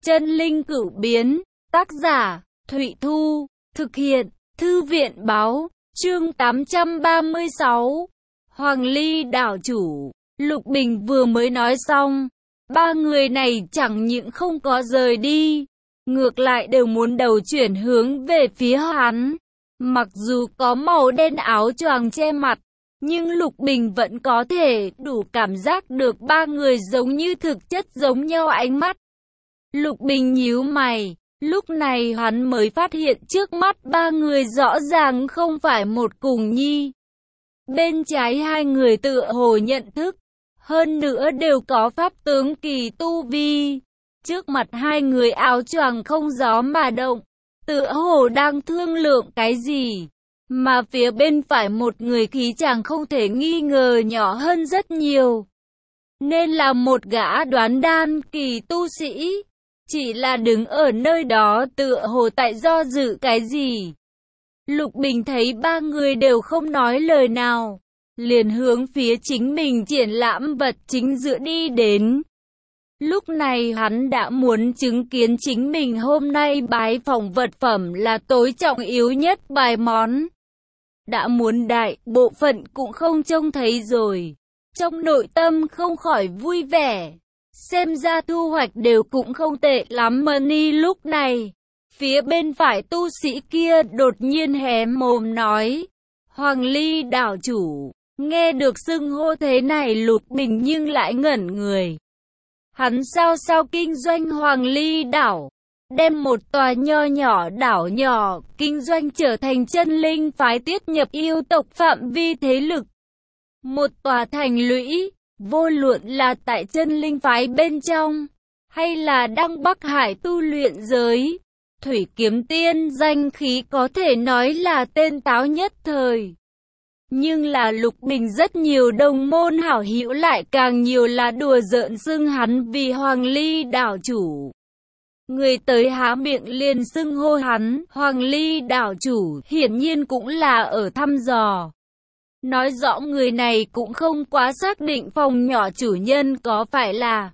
Chân linh cửu biến, tác giả, Thụy Thu, thực hiện, Thư viện báo, chương 836. Hoàng Ly đảo chủ, Lục Bình vừa mới nói xong, ba người này chẳng những không có rời đi, ngược lại đều muốn đầu chuyển hướng về phía hắn. Mặc dù có màu đen áo choàng che mặt, nhưng Lục Bình vẫn có thể đủ cảm giác được ba người giống như thực chất giống nhau ánh mắt. Lục Bình nhíu mày, lúc này hắn mới phát hiện trước mắt ba người rõ ràng không phải một cùng nhi. Bên trái hai người tựa hồ nhận thức, hơn nữa đều có pháp tướng kỳ tu vi. Trước mặt hai người áo choàng không gió mà động, tựa hồ đang thương lượng cái gì. Mà phía bên phải một người khí chàng không thể nghi ngờ nhỏ hơn rất nhiều. Nên là một gã đoán đan kỳ tu sĩ. Chỉ là đứng ở nơi đó tựa hồ tại do dự cái gì. Lục Bình thấy ba người đều không nói lời nào, liền hướng phía chính mình triển lãm vật chính giữa đi đến. Lúc này hắn đã muốn chứng kiến chính mình hôm nay bái phỏng vật phẩm là tối trọng yếu nhất bài món. Đã muốn đại bộ phận cũng không trông thấy rồi. Trong nội tâm không khỏi vui vẻ. Xem ra thu hoạch đều cũng không tệ lắm mà ni. Lúc này, phía bên phải tu sĩ kia đột nhiên hé mồm nói. Hoàng Ly đảo chủ, nghe được xưng hô thế này Lục Bình nhưng lại ngẩn người. Hắn sao kinh doanh Hoàng Ly đảo, đem một tòa nho nhỏ đảo nhỏ kinh doanh trở thành chân linh phái tiếp nhập yêu tộc phạm vi thế lực. Một tòa thành lũy, vô luận là tại chân linh phái bên trong, hay là đăng Bắc Hải tu luyện giới, Thủy Kiếm Tiên danh khí có thể nói là tên táo nhất thời. Nhưng là Lục Bình rất nhiều đồng môn hảo hữu lại càng nhiều là đùa giỡn xưng hắn vì Hoàng Ly đảo chủ. Người tới há miệng liền xưng hô hắn Hoàng Ly đảo chủ, hiển nhiên cũng là ở thăm dò. Nói rõ người này cũng không quá xác định phòng nhỏ chủ nhân có phải là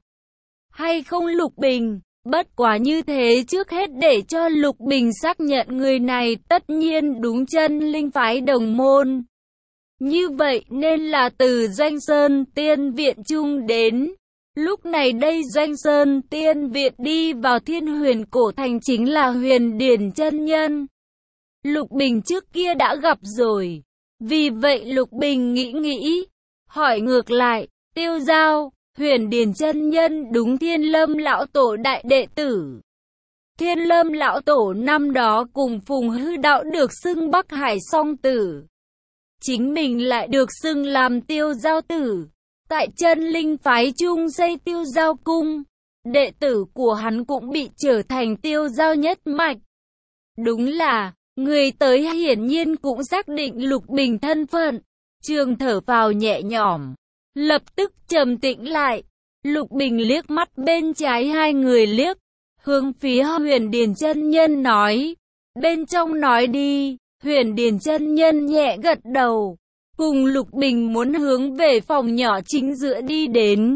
hay không Lục Bình. Bất quá như thế trước hết để cho Lục Bình xác nhận người này tất nhiên đúng chân linh phái đồng môn. Như vậy nên là từ Doanh Sơn Tiên Viện Trung đến. Lúc này đây Doanh Sơn Tiên Viện đi vào Thiên Huyền Cổ Thành chính là Huyền Điển chân nhân. Lục Bình trước kia đã gặp rồi. Vì vậy Lục Bình nghĩ, hỏi ngược lại, Tiêu Giao, Huyền Điển chân nhân đúng Thiên Lâm lão tổ đại đệ tử. Thiên Lâm lão tổ năm đó cùng Phùng Hư đạo được xưng Bắc Hải song tử. Chính mình lại được xưng làm Tiêu Giao tử. Tại chân linh phái trung xây Tiêu Giao cung, đệ tử của hắn cũng bị trở thành Tiêu Giao nhất mạch. Đúng là, người tới hiển nhiên cũng xác định Lục Bình thân phận. Trường thở phào nhẹ nhõm, lập tức trầm tĩnh lại. Lục Bình liếc mắt bên trái hai người liếc, hướng phía Huyền Điển chân nhân nói, bên trong nói đi. Huyền Điển chân nhân nhẹ gật đầu, cùng Lục Bình muốn hướng về phòng nhỏ chính giữa đi đến.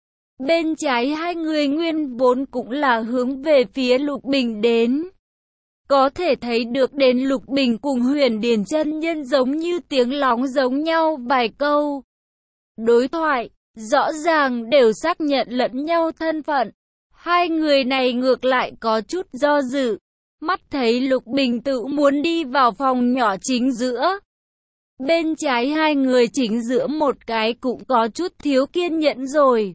Bên trái hai người nguyên vốn cũng là hướng về phía Lục Bình đến. Có thể thấy được đến Lục Bình cùng Huyền Điển chân nhân giống như tiếng lóng giống nhau vài câu. Đối thoại, rõ ràng đều xác nhận lẫn nhau thân phận. Hai người này ngược lại có chút do dự. Mắt thấy Lục Bình tự muốn đi vào phòng nhỏ chính giữa. Bên trái hai người chính giữa một cái cũng có chút thiếu kiên nhẫn rồi.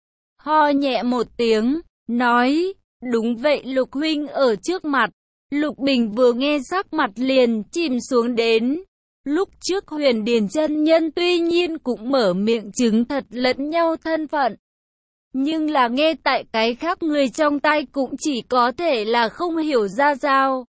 Ho nhẹ một tiếng, nói, đúng vậy Lục huynh ở trước mặt. Lục Bình vừa nghe sắc mặt liền chìm xuống đến. Lúc trước Huyền Điển chân nhân tuy nhiên cũng mở miệng chứng thật lẫn nhau thân phận. Nhưng là nghe tại cái khác người trong tay cũng chỉ có thể là không hiểu ra sao.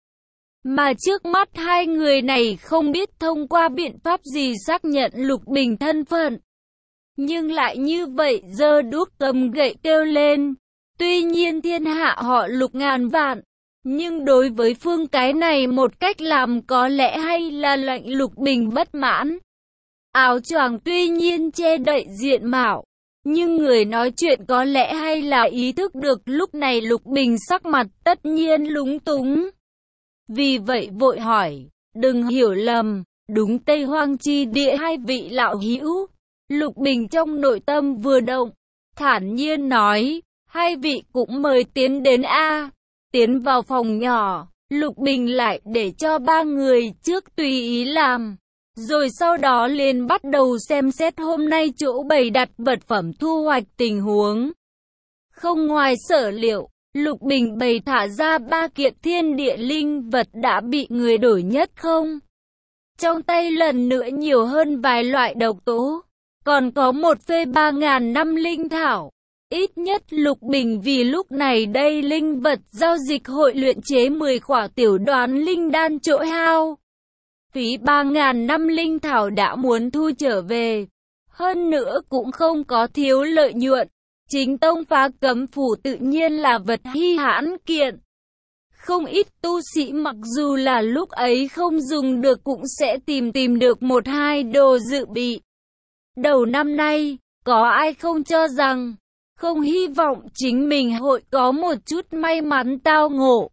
Mà trước mắt hai người này không biết thông qua biện pháp gì xác nhận Lục Bình thân phận. Nhưng lại như vậy giơ đuốc cầm gậy kêu lên. Tuy nhiên thiên hạ họ Lục ngàn vạn. Nhưng đối với phương cái này một cách làm có lẽ hay là lệnh Lục Bình bất mãn. Áo choàng tuy nhiên che đậy diện mạo. Nhưng người nói chuyện có lẽ hay là ý thức được lúc này Lục Bình sắc mặt tất nhiên lúng túng. Vì vậy vội hỏi, đừng hiểu lầm, đúng Tây Hoang chi địa hai vị lão hữu. Lục Bình trong nội tâm vừa động, thản nhiên nói, hai vị cũng mời tiến đến a. Tiến vào phòng nhỏ, Lục Bình lại để cho ba người trước tùy ý làm. Rồi sau đó liền bắt đầu xem xét hôm nay chỗ bày đặt vật phẩm thu hoạch tình huống. Không ngoài sở liệu, Lục Bình bày thả ra 3 kiện thiên địa linh vật đã bị người đổi nhất không. Trong tay lần nữa nhiều hơn vài loại độc tố, còn có một phê 3.000 năm linh thảo. Ít nhất Lục Bình vì lúc này đây linh vật giao dịch hội luyện chế 10 khỏa tiểu đoán linh đan chỗ hao. Phí 3.000 năm linh thảo đã muốn thu trở về. Hơn nữa cũng không có thiếu lợi nhuận. Chính tông phá cấm phủ tự nhiên là vật hi hãn kiện. Không ít tu sĩ mặc dù là lúc ấy không dùng được cũng sẽ tìm được một hai đồ dự bị. Đầu năm nay, có ai không cho rằng, không hy vọng chính mình hội có một chút may mắn tao ngộ.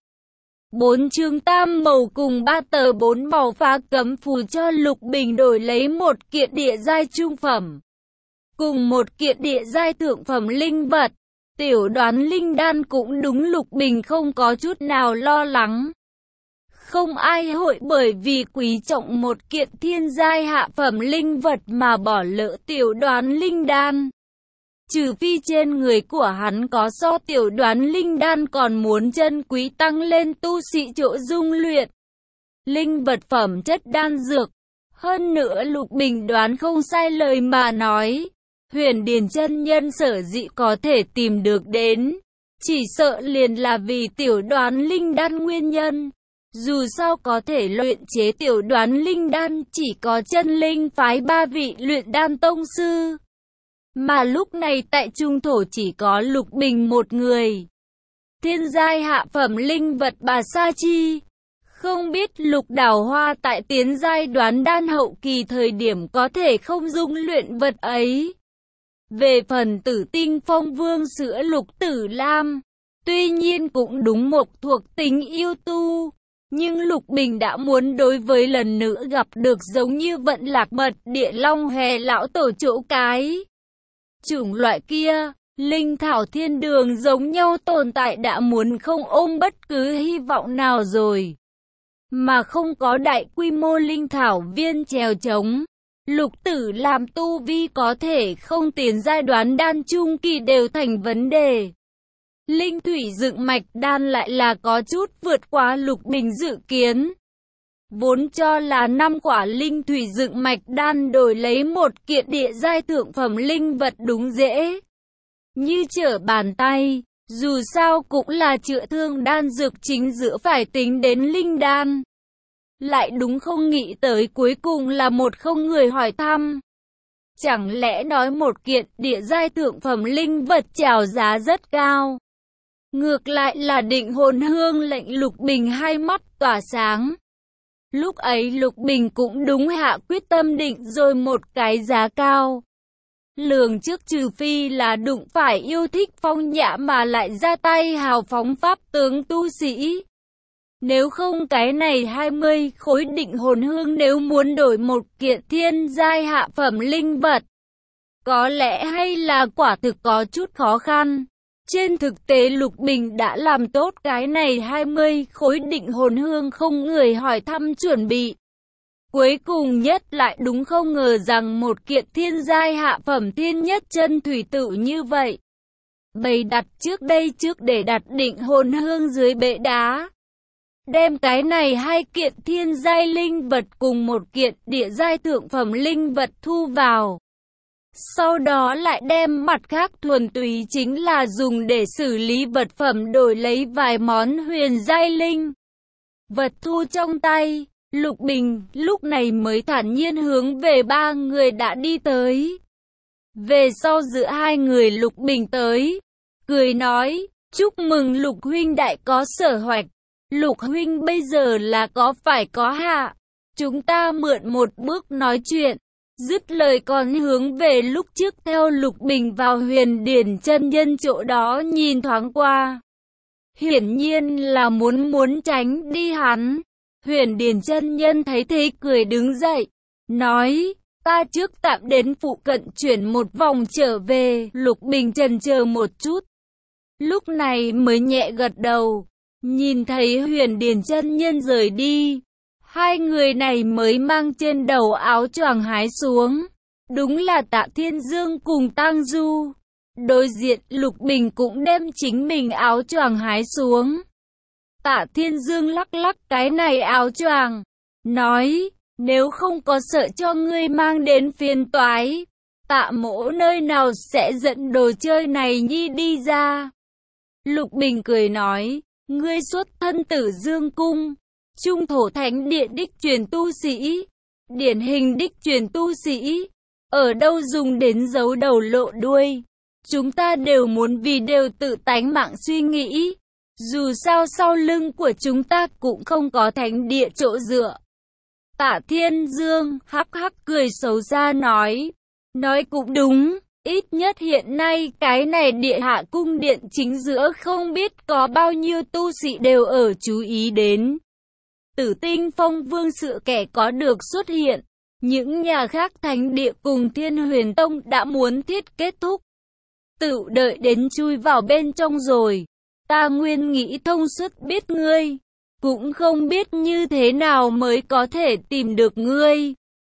4 chương tam màu cùng 3 tờ 4 màu phá cấm phù cho Lục Bình đổi lấy một kiện địa giai trung phẩm. Cùng một kiện địa giai thượng phẩm linh vật. Tiểu đoán linh đan cũng đúng Lục Bình không có chút nào lo lắng. Không ai hội bởi vì quý trọng một kiện thiên giai hạ phẩm linh vật mà bỏ lỡ tiểu đoán linh đan. Trừ phi trên người của hắn có so tiểu đoán linh đan còn muốn chân quý tăng lên tu sĩ chỗ dung luyện. Linh vật phẩm chất đan dược. Hơn nữa Lục Bình đoán không sai lời mà nói. Huyền Điền chân nhân sở dĩ có thể tìm được đến. Chỉ sợ liền là vì tiểu đoán linh đan nguyên nhân. Dù sao có thể luyện chế tiểu đoán linh đan chỉ có chân linh phái 3 vị luyện đan tông sư. Mà lúc này tại trung thổ chỉ có Lục Bình một người. Thiên giai hạ phẩm linh vật bà Sa Chi. Không biết Lục Đào Hoa tại tiến giai đoán đan hậu kỳ thời điểm có thể không dung luyện vật ấy. Về phần Tử Tinh Phong Vương sữa Lục Tử Lam, tuy nhiên cũng đúng một thuộc tính yêu tu. Nhưng Lục Bình đã muốn đối với lần nữa gặp được giống như vận lạc mật địa long hề lão tổ chỗ cái. Chủng loại kia, linh thảo thiên đường giống nhau tồn tại đã muốn không ôm bất cứ hy vọng nào rồi. Mà không có đại quy mô linh thảo viên chèo chống. Lục Tử làm tu vi có thể không tiến giai đoán đan trung kỳ đều thành vấn đề. Linh thủy dựng mạch đan lại là có chút vượt qua Lục Bình dự kiến. Vốn cho là 5 quả linh thủy dựng mạch đan đổi lấy một kiện địa giai thượng phẩm linh vật đúng dễ. Như trở bàn tay, dù sao cũng là chữa thương đan dược chính giữa phải tính đến linh đan. Lại đúng không nghĩ tới cuối cùng là một không người hỏi thăm. Chẳng lẽ nói một kiện địa giai thượng phẩm linh vật chào giá rất cao. Ngược lại là Định Hồn Hương lệnh Lục Bình hai mắt tỏa sáng. Lúc ấy Lục Bình cũng đúng hạ quyết tâm định rồi một cái giá cao. Lường trước trừ phi là đụng phải yêu thích phong nhã mà lại ra tay hào phóng pháp tướng tu sĩ. Nếu không cái này 20 khối Định Hồn Hương nếu muốn đổi một kiện thiên giai hạ phẩm linh vật. Có lẽ hay là quả thực có chút khó khăn. Trên thực tế Lục Bình đã làm tốt cái này 20 khối Định Hồn Hương không người hỏi thăm chuẩn bị. Cuối cùng nhất lại đúng không ngờ rằng một kiện thiên giai hạ phẩm thiên nhất chân thủy tự như vậy. Bày đặt trước đây trước để đặt Định Hồn Hương dưới bệ đá. Đem cái này hai kiện thiên giai linh vật cùng một kiện địa giai thượng phẩm linh vật thu vào. Sau đó lại đem mặt khác thuần túy chính là dùng để xử lý vật phẩm đổi lấy vài món huyền giai linh vật thu trong tay. Lục Bình lúc này mới thản nhiên hướng về ba người đã đi tới. Về sau giữa hai người Lục Bình tới, cười nói, chúc mừng Lục huynh đại có sở hoạch. Lục huynh bây giờ là có phải có hạ, chúng ta mượn một bước nói chuyện. Dứt lời còn hướng về lúc trước theo Lục Bình vào Huyền Điển chân nhân chỗ đó nhìn thoáng qua. Hiển nhiên là muốn tránh đi hắn. Huyền Điển chân nhân thấy thế cười đứng dậy, nói, ta trước tạm đến phụ cận chuyển một vòng trở về. Lục Bình chần chờ một chút, lúc này mới nhẹ gật đầu. Nhìn thấy Huyền Điển chân nhân rời đi, hai người này mới mang trên đầu áo choàng hái xuống. Đúng là Tạ Thiên Dương cùng Tang Du. Đối diện Lục Bình cũng đem chính mình áo choàng hái xuống. Tạ Thiên Dương lắc lắc cái này áo choàng, nói, nếu không có sợ cho ngươi mang đến phiền toái, Tạ mỗ nơi nào sẽ dẫn đồ chơi này nhi đi ra. Lục Bình cười nói, ngươi xuất thân Tử Dương Cung, Trung Thổ Thánh Địa đích truyền tu sĩ, điển hình đích truyền tu sĩ, ở đâu dùng đến giấu đầu lộ đuôi. Chúng ta đều muốn vì đều tự tánh mạng suy nghĩ. Dù sao sau lưng của chúng ta cũng không có thánh địa chỗ dựa. Tạ Thiên Dương hắc hắc cười xấu xa nói cũng đúng, ít nhất hiện nay cái này địa hạ cung điện chính giữa không biết có bao nhiêu tu sĩ đều ở chú ý đến. Tử Tinh Phong Vương sự kẻ có được xuất hiện, những nhà khác thánh địa cùng Thiên Huyền Tông đã muốn thiết kết thúc. Tự đợi đến chui vào bên trong rồi. Ta nguyên nghĩ thông suốt biết ngươi, cũng không biết như thế nào mới có thể tìm được ngươi.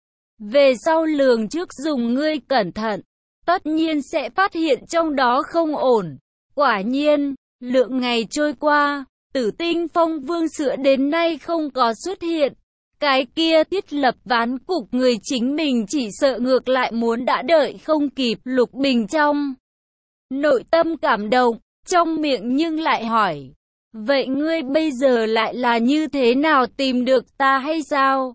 Về sau lường trước dùng ngươi cẩn thận, tất nhiên sẽ phát hiện trong đó không ổn. Quả nhiên, lượng ngày trôi qua, Tử Tinh Phong Vương sữa đến nay không có xuất hiện. Cái kia thiết lập ván cục người chính mình chỉ sợ ngược lại muốn đã đợi không kịp. Lục Bình trong nội tâm cảm động, trong miệng nhưng lại hỏi, vậy ngươi bây giờ lại là như thế nào tìm được ta hay sao?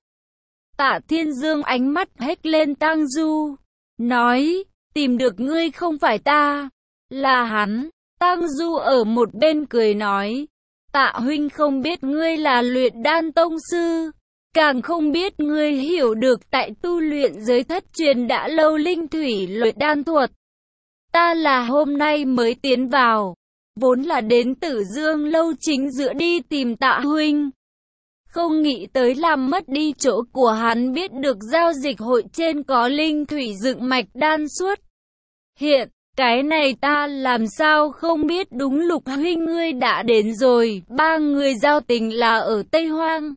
Tạ Thiên Dương ánh mắt hét lên Tang Du, nói, tìm được ngươi không phải ta, là hắn. Tang Du ở một bên cười nói, Tạ huynh không biết ngươi là luyện đan tông sư, càng không biết ngươi hiểu được tại tu luyện giới thất truyền đã lâu linh thủy luyện đan thuật. Ta là hôm nay mới tiến vào, vốn là đến Tử Dương lâu chính giữa đi tìm Tạ huynh. Không nghĩ tới làm mất đi chỗ của hắn, biết được giao dịch hội trên có linh thủy dựng mạch đan suốt. Hiện, cái này ta làm sao không biết. Đúng Lục huynh ngươi đã đến rồi, ba người giao tình là ở Tây Hoang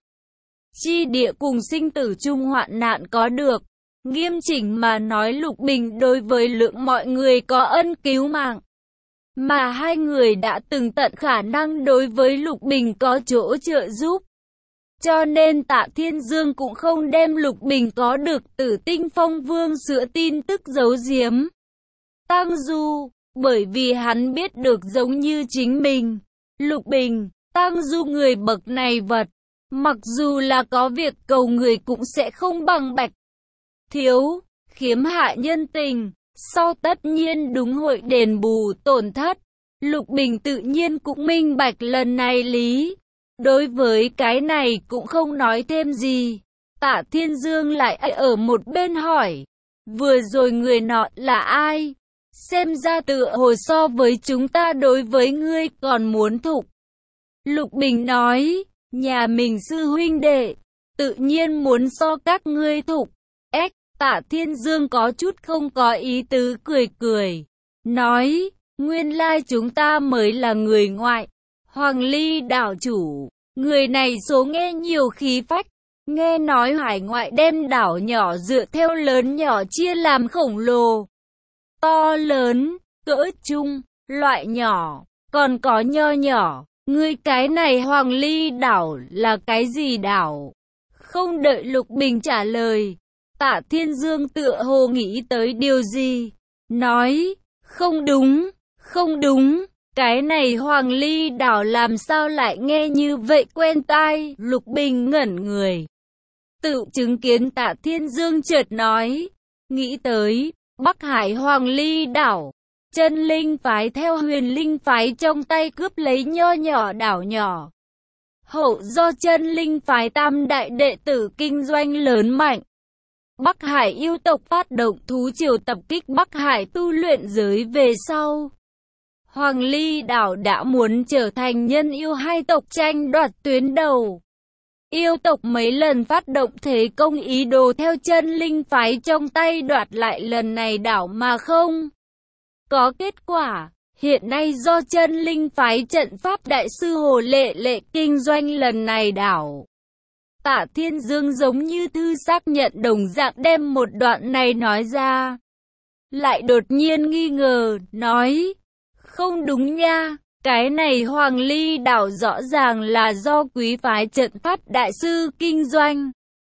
chi địa cùng sinh tử chung hoạn nạn có được. Nghiêm chỉnh mà nói Lục Bình đối với lượng mọi người có ân cứu mạng, mà hai người đã từng tận khả năng đối với Lục Bình có chỗ trợ giúp. Cho nên Tạ Thiên Dương cũng không đem Lục Bình có được Tử Tinh Phong Vương sữa tin tức giấu giếm. Tang Du, bởi vì hắn biết được giống như chính mình, Lục Bình, Tang Du người bậc này vật, mặc dù là có việc cầu người cũng sẽ không bằng Bạch Thiếu, khiếm hạ nhân tình, sau tất nhiên đúng hội đền bù tổn thất. Lục Bình tự nhiên cũng minh bạch lần này lý. Đối với cái này cũng không nói thêm gì. Tạ Thiên Dương lại ở một bên hỏi, vừa rồi người nọ là ai? Xem ra tựa hồ so với chúng ta đối với ngươi còn muốn thục. Lục Bình nói, nhà mình sư huynh đệ, tự nhiên muốn so các ngươi thục. Tạ Thiên Dương có chút không có ý tứ cười cười, nói, nguyên lai chúng ta mới là người ngoại. Hoàng Ly đảo chủ, người này số nghe nhiều khí phách, nghe nói hải ngoại đem đảo nhỏ dựa theo lớn nhỏ chia làm khổng lồ, to lớn, cỡ trung, loại nhỏ, còn có nho nhỏ. Ngươi cái này Hoàng Ly đảo là cái gì đảo? Không đợi Lục Bình trả lời, Tạ Thiên Dương tựa hồ nghĩ tới điều gì, nói, không đúng, không đúng, cái này Hoàng Ly đảo làm sao lại nghe như vậy quen tai. Lục Bình ngẩn người, tự chứng kiến Tạ Thiên Dương chợt nói, nghĩ tới Bắc Hải Hoàng Ly đảo, Chân Linh phái theo Huyền Linh phái trong tay cướp lấy nho nhỏ đảo nhỏ. Hậu do Chân Linh phái tam đại đệ tử kinh doanh lớn mạnh. Bắc Hải yêu tộc phát động thú triều tập kích Bắc Hải tu luyện giới về sau. Hoàng Ly Đảo đã muốn trở thành nhân yêu hai tộc tranh đoạt tuyến đầu. Yêu tộc mấy lần phát động thế công ý đồ theo chân linh phái trong tay đoạt lại lần này đảo mà không có kết quả. Hiện nay do chân linh phái trận pháp đại sư Hồ Lệ Lệ kinh doanh lần này đảo. Tạ Thiên Dương giống như thư xác nhận đồng dạng đem một đoạn này nói ra. Lại đột nhiên nghi ngờ, nói, không đúng nha, cái này Hoàng Ly Đảo rõ ràng là do quý phái trận pháp đại sư kinh doanh.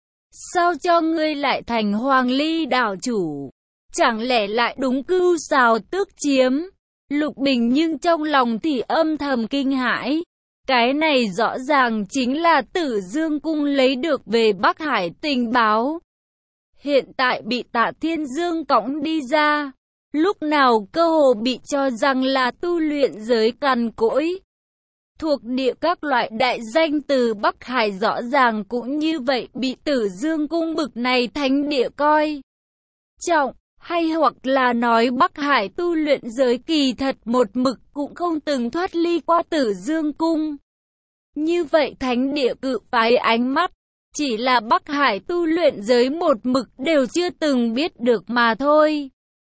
Sao cho ngươi lại thành Hoàng Ly Đảo chủ? Chẳng lẽ lại đúng cưu sào tước chiếm? Lục Bình nhưng trong lòng thì âm thầm kinh hãi. Cái này rõ ràng chính là Tử Dương Cung lấy được về Bắc Hải tình báo. Hiện tại bị Tạ Thiên Dương cõng đi ra. Lúc nào cơ hồ bị cho rằng là tu luyện giới cằn cỗi. Thuộc địa các loại đại danh từ Bắc Hải rõ ràng cũng như vậy bị Tử Dương Cung bực này thánh địa coi trọng. Hay hoặc là nói Bắc Hải tu luyện giới kỳ thật một mực cũng không từng thoát ly qua Tử Dương Cung. Như vậy thánh địa cự phái ánh mắt, chỉ là Bắc Hải tu luyện giới một mực đều chưa từng biết được mà thôi.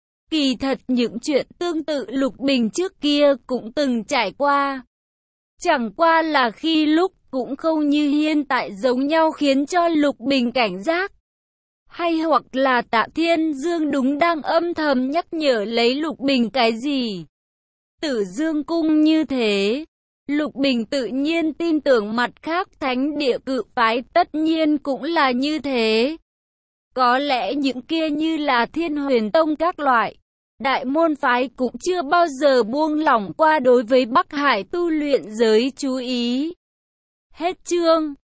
Kỳ thật những chuyện tương tự Lục Bình trước kia cũng từng trải qua. Chẳng qua là khi lúc cũng không như hiện tại giống nhau khiến cho Lục Bình cảnh giác. Hay hoặc là Tạ Thiên Dương đúng đang âm thầm nhắc nhở lấy Lục Bình cái gì? Tử Dương Cung như thế, Lục Bình tự nhiên tin tưởng mặt khác thánh địa cự phái tất nhiên cũng là như thế. Có lẽ những kia như là Thiên Huyền Tông các loại, đại môn phái cũng chưa bao giờ buông lỏng qua đối với Bắc Hải tu luyện giới chú ý. Hết chương.